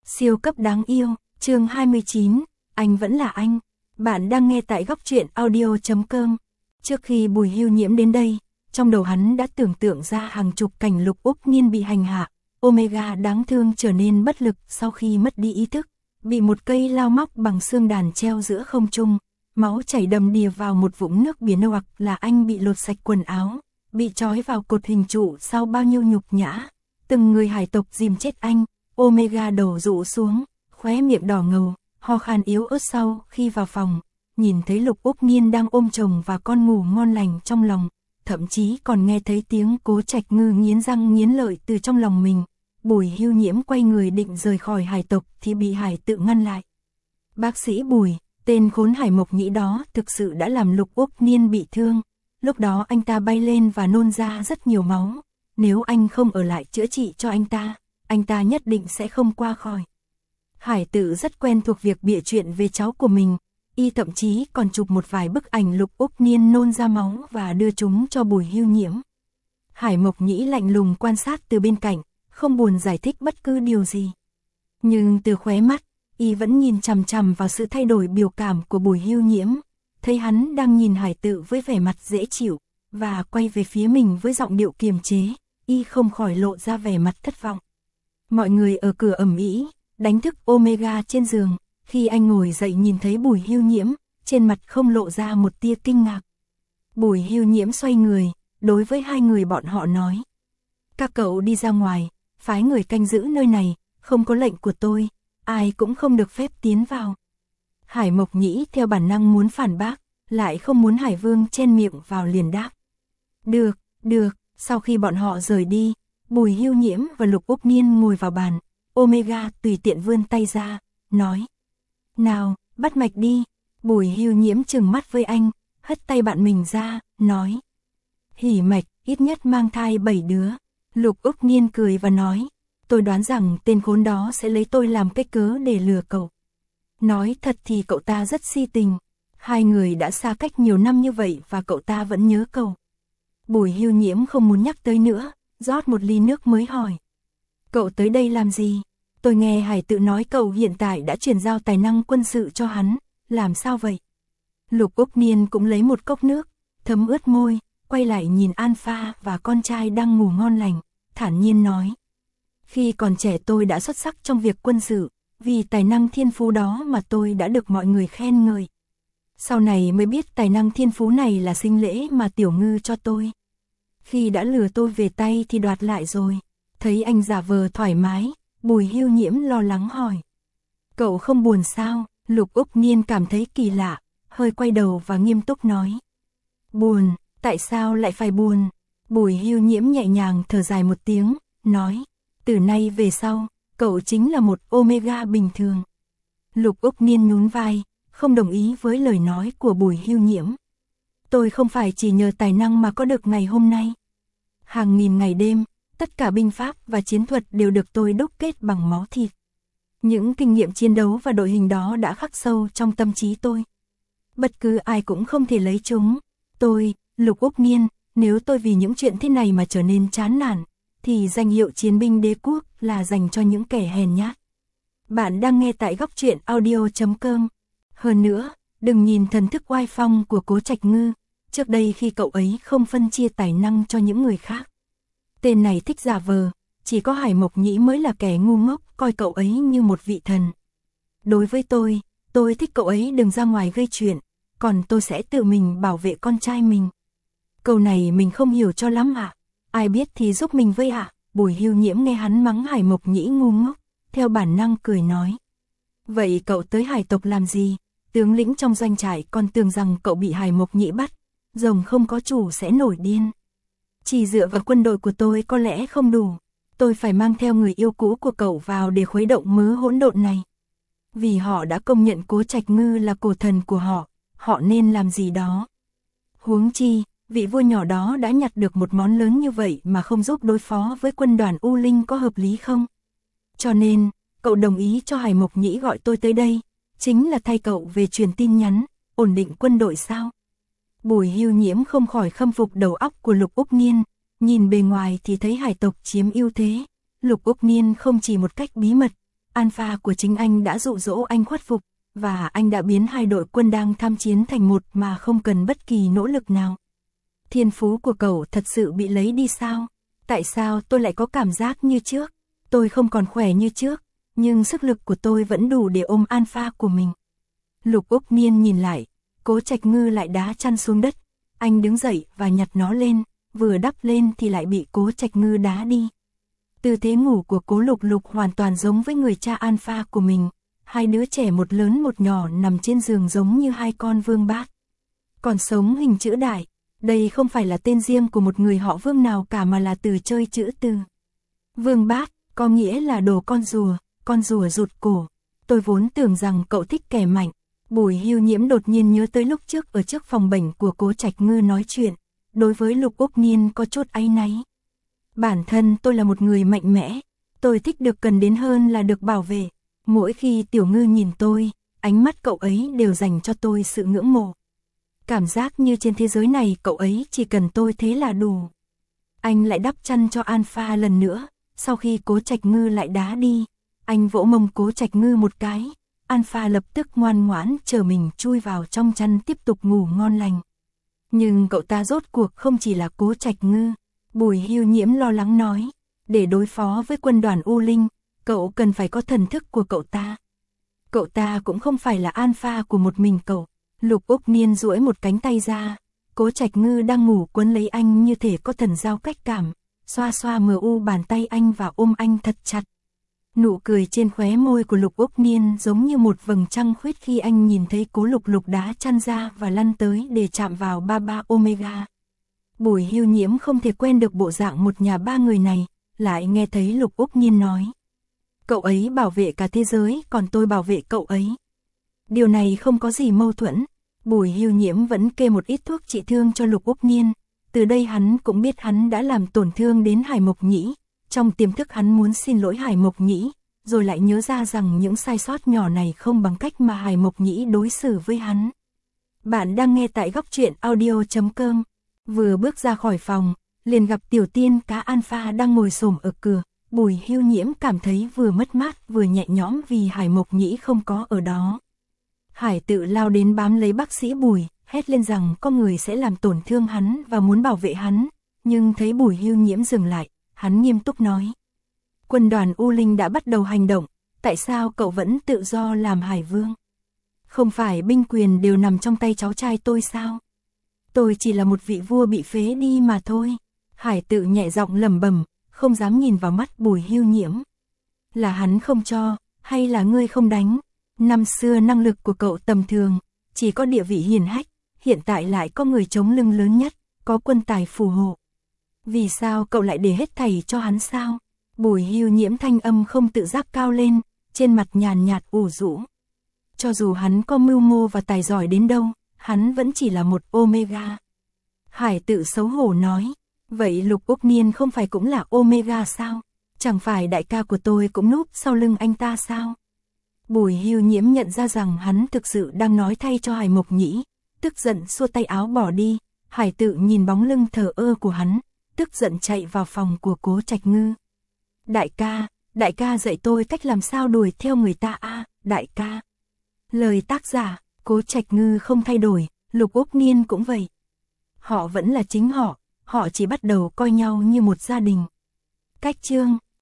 Siêu cấp đáng yêu, chương 29, anh vẫn là anh. Bạn đang nghe tại góc truyện audio.com. Trước khi Bùi Hưu Nhiễm đến đây, trong đầu hắn đã tưởng tượng ra hàng chục cảnh Lục Úc Niên bị hành hạ, Omega đáng thương trở nên bất lực sau khi mất đi ý thức, bị một cây lao móc bằng xương đàn treo giữa không trung, máu chảy đầm đìa vào một vũng nước biển nâu ặc, là anh bị lột sạch quần áo, bị trói vào cột hình trụ sau bao nhiêu nhục nhã, từng người hải tộc dìm chết anh. Omega đầu rũ xuống, khóe miệng đỏ ngầu, ho khan yếu ớt sau khi vào phòng, nhìn thấy Lục Úc Niên đang ôm chồng và con ngủ ngon lành trong lòng, thậm chí còn nghe thấy tiếng Cố Trạch Ngư nghiến răng nghiến lợi từ trong lòng mình. Bùi Hưu Nhiễm quay người định rời khỏi hải tộc thì bị Hải Tự ngăn lại. Bác sĩ Bùi, tên khốn Hải Mộc Nhĩ đó thực sự đã làm Lục Úc Niên bị thương, lúc đó anh ta bay lên và nôn ra rất nhiều máu, nếu anh không ở lại chữa trị cho anh ta nhất định sẽ không qua khỏi. Hải Tự rất quen thuộc việc bịa chuyện về cháu của mình, y thậm chí còn chụp một vài bức ảnh Lục Úc Niên nôn ra máu và đưa chúng cho Bùi Hưu Nhiễm. Hải Mộc Nhĩ lạnh lùng quan sát từ bên cạnh, không buồn giải thích bất cứ điều gì. Nhưng từ khóe mắt, y vẫn nhìn chằm chằm vào sự thay đổi biểu cảm của Bùi Hưu Nhiễm, thấy hắn đang nhìn Hải Tự với vẻ mặt dễ chịu, và quay về phía mình với giọng điệu kiềm chế, y không khỏi lộ ra vẻ mặt thất vọng. Mọi người ở cửa ầm ĩ, đánh thức Omega trên giường, khi anh ngồi dậy nhìn thấy Bùi Hưu Nhiễm, trên mặt không lộ ra một tia kinh ngạc. Bùi Hưu Nhiễm xoay người, đối với hai người bọn họ nói: các cậu đi ra ngoài, phái người canh giữ nơi này, không có lệnh của tôi, ai cũng không được phép tiến vào. Hải Mộc Nhĩ theo bản năng muốn phản bác, lại không muốn Hải Vương chen miệng vào liền đáp: được. Sau khi bọn họ rời đi, Bùi Hưu Nhiễm và Lục Úc Niên ngồi vào bàn, Omega tùy tiện vươn tay ra, nói: nào, bắt mạch đi. Bùi Hưu Nhiễm trừng mắt với anh, hất tay bạn mình ra, nói: hỉ mạch, ít nhất mang thai 7 đứa. Lục Úc Niên cười và nói: tôi đoán rằng tên khốn đó sẽ lấy tôi làm cái cớ để lừa cậu. Nói thật thì cậu ta rất si tình, hai người đã xa cách nhiều năm như vậy và cậu ta vẫn nhớ cậu. Bùi Hưu Nhiễm không muốn nhắc tới nữa, rót một ly nước mới hỏi: cậu tới đây làm gì? Tôi nghe Hải Tự nói cậu hiện tại đã chuyển giao tài năng quân sự cho hắn, làm sao vậy? Lục Úc Niên cũng lấy một cốc nước, thấm ướt môi, quay lại nhìn Alpha và con trai đang ngủ ngon lành, thản nhiên nói: khi còn trẻ tôi đã xuất sắc trong việc quân sự, vì tài năng thiên phú đó mà tôi đã được mọi người khen ngợi. Sau này mới biết tài năng thiên phú này là sinh lễ mà Tiểu Ngư cho tôi. Khi đã lừa tôi về tay thì đoạt lại rồi. Thấy anh giả vờ thoải mái, Bùi Hưu Nhiễm lo lắng hỏi: cậu không buồn sao? Lục Úc Niên cảm thấy kỳ lạ, hơi quay đầu và nghiêm túc nói: buồn, tại sao lại phải buồn? Bùi Hưu Nhiễm nhẹ nhàng thở dài một tiếng, nói: từ nay về sau, cậu chính là một Omega bình thường. Lục Úc Niên nhún vai, không đồng ý với lời nói của Bùi Hưu Nhiễm. Tôi không phải chỉ nhờ tài năng mà có được ngày hôm nay. Hàng nghìn ngày đêm, tất cả binh pháp và chiến thuật đều được tôi đúc kết bằng máu thịt. Những kinh nghiệm chiến đấu và đội hình đó đã khắc sâu trong tâm trí tôi. Bất cứ ai cũng không thể lấy chúng. Tôi, Lục Úc Niên, nếu tôi vì những chuyện thế này mà trở nên chán nản, thì danh hiệu chiến binh đế quốc là dành cho những kẻ hèn nhát. Bạn đang nghe tại góc truyện audio.com. Hơn nữa, đừng nhìn thần thức oai phong của Cố Trạch Ngư, trước đây khi cậu ấy không phân chia tài năng cho những người khác. Tên này thích giả vờ, chỉ có Hải Mộc Nhĩ mới là kẻ ngu ngốc coi cậu ấy như một vị thần. Đối với tôi thích cậu ấy đừng ra ngoài gây chuyện, còn tôi sẽ tự mình bảo vệ con trai mình. Câu này mình không hiểu cho lắm ạ. Ai biết thì giúp mình với ạ. Bùi Hưu Nhiễm nghe hắn mắng Hải Mộc Nhĩ ngu ngốc, theo bản năng cười nói: vậy cậu tới hải tộc làm gì? Tướng lĩnh trong doanh trại còn tưởng rằng cậu bị Hải Mộc Nhĩ bắt, rồng không có chủ sẽ nổi điên. Chỉ dựa vào quân đội của tôi có lẽ không đủ, tôi phải mang theo người yêu cũ của cậu vào để khuấy động mớ hỗn độn này. Vì họ đã công nhận Cố Trạch Ngư là cổ thần của họ nên làm gì đó. Huống chi, vị vua nhỏ đó đã nhặt được một món lớn như vậy mà không giúp đối phó với quân đoàn U Linh có hợp lý không? Cho nên, cậu đồng ý cho Hải Mộc Nhĩ gọi tôi tới đây, chính là thay cậu về truyền tin nhắn, ổn định quân đội sao? Bùi Hưu Nhiễm không khỏi khâm phục đầu óc của Lục Úc Niên, nhìn bề ngoài thì thấy hải tộc chiếm ưu thế. Lục Úc Niên không chỉ một cách bí mật, Alpha của chính anh đã dụ dỗ anh khuất phục, và anh đã biến hai đội quân đang tham chiến thành một mà không cần bất kỳ nỗ lực nào. Thiên phú của cậu thật sự bị lấy đi sao? Tại sao tôi lại có cảm giác như trước? Tôi không còn khỏe như trước, nhưng sức lực của tôi vẫn đủ để ôm Alpha của mình. Lục Úc Niên nhìn lại, Cố Trạch Ngư lại đá chăn xuống đất. Anh đứng dậy và nhặt nó lên, vừa đắp lên thì lại bị Cố Trạch Ngư đá đi. Tư thế ngủ của Cố Lục Lục hoàn toàn giống với người cha Alpha của mình. Hai đứa trẻ một lớn một nhỏ nằm trên giường giống như hai con vương bát. Còn sống hình chữ đại, đây không phải là tên riêng của một người họ Vương nào cả mà là từ chơi chữ từ. Vương bát, có nghĩa là đồ con rùa rụt cổ. Tôi vốn tưởng rằng cậu thích kẻ mạnh. Bùi Hưu Nhiễm đột nhiên nhớ tới lúc trước ở trước phòng bệnh của Cố Trạch Ngư nói chuyện. Đối với Lục Úc Niên có chút áy náy. Bản thân tôi là một người mạnh mẽ. Tôi thích được cần đến hơn là được bảo vệ. Mỗi khi Tiểu Ngư nhìn tôi, ánh mắt cậu ấy đều dành cho tôi sự ngưỡng mộ. Cảm giác như trên thế giới này cậu ấy chỉ cần tôi thế là đủ. Anh lại đắp chăn cho Alpha lần nữa. Sau khi Cố Trạch Ngư lại đá đi, anh vỗ mông Cố Trạch Ngư một cái. Alpha lập tức ngoan ngoãn chờ mình chui vào trong chăn tiếp tục ngủ ngon lành. Nhưng cậu ta rốt cuộc không chỉ là Cố Trạch Ngư. Bùi Hưu Nhiễm lo lắng nói, để đối phó với quân đoàn U Linh, cậu cần phải có thần thức của cậu ta. Cậu ta cũng không phải là Alpha của một mình cậu. Lục Úc Niên duỗi một cánh tay ra, Cố Trạch Ngư đang ngủ quấn lấy anh như thể có thần giao cách cảm, xoa xoa mờ u bàn tay anh và ôm anh thật chặt. Nụ cười trên khóe môi của Lục Úc Niên giống như một vầng trăng khuyết khi anh nhìn thấy Cố Lục Lục đá chăn ra và lăn tới để chạm vào Baba Omega. Bùi Hưu Nhiễm không thể quen được bộ dạng một nhà ba người này, lại nghe thấy Lục Úc Niên nói. Cậu ấy bảo vệ cả thế giới, còn tôi bảo vệ cậu ấy. Điều này không có gì mâu thuẫn. Bùi Hưu Nhiễm vẫn kê một ít thuốc trị thương cho Lục Úc Niên. Từ đây hắn cũng biết hắn đã làm tổn thương đến Hải Mộc Nhĩ. Trong tiềm thức hắn muốn xin lỗi Hải Mộc Nhĩ, rồi lại nhớ ra rằng những sai sót nhỏ này không bằng cách mà Hải Mộc Nhĩ đối xử với hắn. Bạn đang nghe tại góc truyện audio.com. Vừa bước ra khỏi phòng, liền gặp tiểu tiên cá Alpha đang ngồi xổm ở cửa. Bùi Hưu Nhiễm cảm thấy vừa mất mát vừa nhẹ nhõm vì Hải Mộc Nhĩ không có ở đó. Hải Tự lao đến bám lấy bác sĩ Bùi, hét lên rằng có người sẽ làm tổn thương hắn và muốn bảo vệ hắn, nhưng thấy Bùi Hưu Nhiễm dừng lại, hắn nghiêm túc nói. Quân đoàn U Linh đã bắt đầu hành động, tại sao cậu vẫn tự do làm Hải Vương? Không phải binh quyền đều nằm trong tay cháu trai tôi sao? Tôi chỉ là một vị vua bị phế đi mà thôi. Hải Tự nhẹ giọng lẩm bẩm, không dám nhìn vào mắt Bùi Hưu Nhiễm. Là hắn không cho, hay là ngươi không đánh? Năm xưa năng lực của cậu tầm thường, chỉ có địa vị hiển hách, hiện tại lại có người chống lưng lớn nhất, có quân tài phù hộ. Vì sao cậu lại để hết thảy cho hắn sao? Bùi Hưu Nhiễm thanh âm không tự giác cao lên, trên mặt nhàn nhạt ủ rũ. Cho dù hắn có mưu mô và tài giỏi đến đâu, hắn vẫn chỉ là một Omega. Hải Tự xấu hổ nói, vậy Lục Úc Niên không phải cũng là Omega sao? Chẳng phải đại ca của tôi cũng núp sau lưng anh ta sao? Bùi Hưu Nhiễm nhận ra rằng hắn thực sự đang nói thay cho Hải Mộc Nhĩ, tức giận xua tay áo bỏ đi. Hải Tự nhìn bóng lưng thờ ơ của hắn, tức giận chạy vào phòng của Cố Trạch Ngư. Đại ca dạy tôi cách làm sao đuổi theo người ta a, đại ca. Lời tác giả, Cố Trạch Ngư không thay đổi, Lục Úc Niên cũng vậy. Họ vẫn là chính họ chỉ bắt đầu coi nhau như một gia đình. Cách chương